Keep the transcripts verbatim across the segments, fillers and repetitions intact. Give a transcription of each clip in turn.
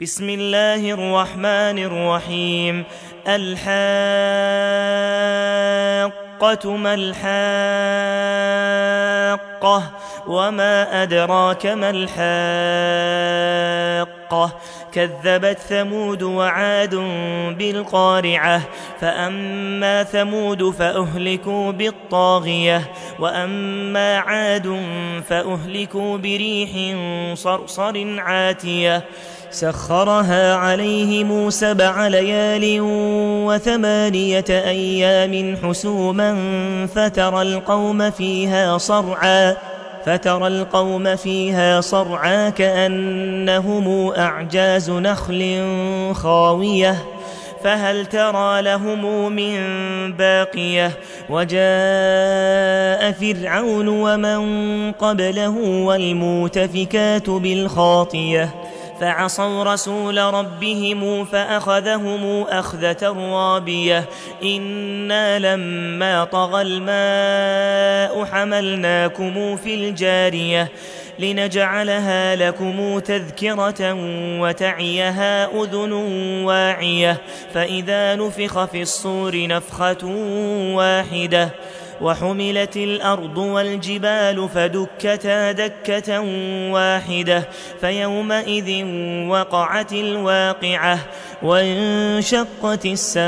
بسم الله الرحمن الرحيم. الحاقة ما الحاقة وما أدراك ما الحاقة كذبت ثمود وعاد بالقارعة فأما ثمود فأهلكوا بالطاغية وأما عاد فأهلكوا بريح صرصر عاتية سخرها عليهم سبع ليال وثمانية أيام حسوما فترى القوم فيها صرعا فترى القوم فيها صرعا كأنهم أعجاز نخل خاوية فهل ترى لهم من باقية وجاء فرعون ومن قبله والمؤتفكات بالخاطية فعصوا رسول ربهم فأخذهم أخذة رابية إنا لما طغى الماء حملناكم في الجارية لنجعلها لكم تذكرة وتعيها أذن واعية فإذا نفخ في الصور نفخة واحدة وحملت الأرض والجبال فدكتا دكة واحدة فيومئذ وقعت الواقعة وانشقت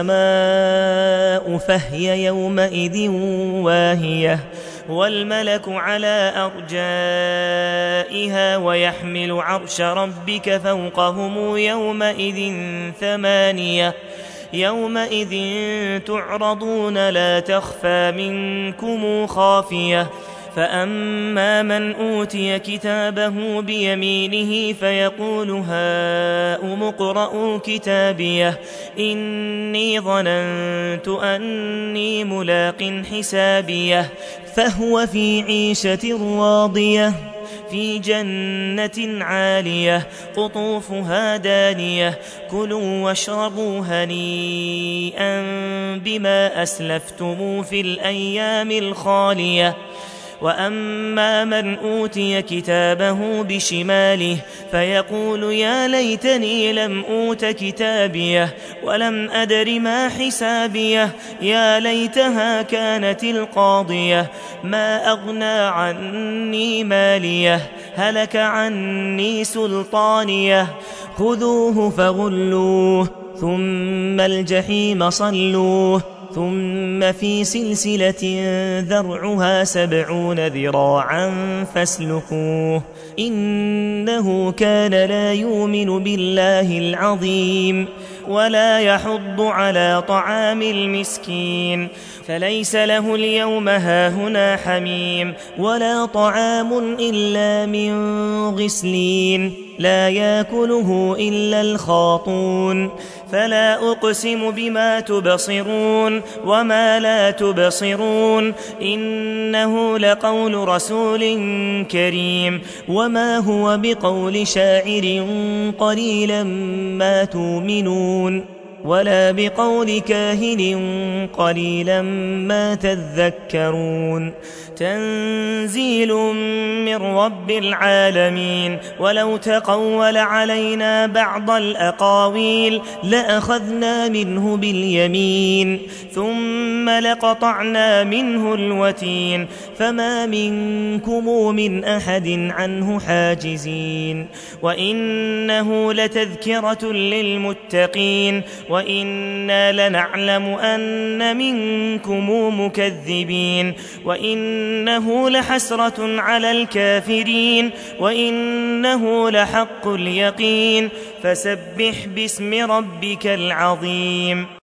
السماء فهي يومئذ واهية والملك على أرجائها ويحمل عرش ربك فوقهم يومئذ ثمانية يومئذ تعرضون لا تخفى منكم خافية فأما من أوتي كتابه بيمينه فيقول هاؤم اقرءوا كتابيه إني ظننت أني ملاق حسابيه فهو في عيشة راضية في جنة عالية قطوفها دانية كلوا واشربوا هنيئا بما أسلفتم في الأيام الخالية وأما من أوتي كتابه بشماله فيقول يا ليتني لم أوت كتابيه ولم أدر ما حسابيه يا ليتها كانت القاضية ما أغنى عني ماليه هلك عني سلطانيه خذوه فغلوه ثم الجحيم صلوه ثم في سلسلة ذرعها سبعون ذراعا فاسلكوه إنه كان لا يؤمن بالله العظيم ولا يحض على طعام المسكين فليس له اليوم هاهنا حميم ولا طعام إلا من غسلين لا يأكله إلا الخاطون فلا أقسم بما تبصرون وما لا تبصرون إنه لقول رسول كريم وما هو بقول شاعر قليلا ما تؤمنون ولا بقول كاهن قليلا ما تذكرون تنزيل من رب العالمين ولو تقول علينا بعض الأقاويل لأخذنا منه باليمين ثم لقطعنا منه الوتين فما منكم من أحد عنه حاجزين وإنه لتذكرة للمتقين وإنا لنعلم أن منكم مكذبين وإنه لحسرة على الكافرين وإنه لحق اليقين فسبح باسم ربك العظيم.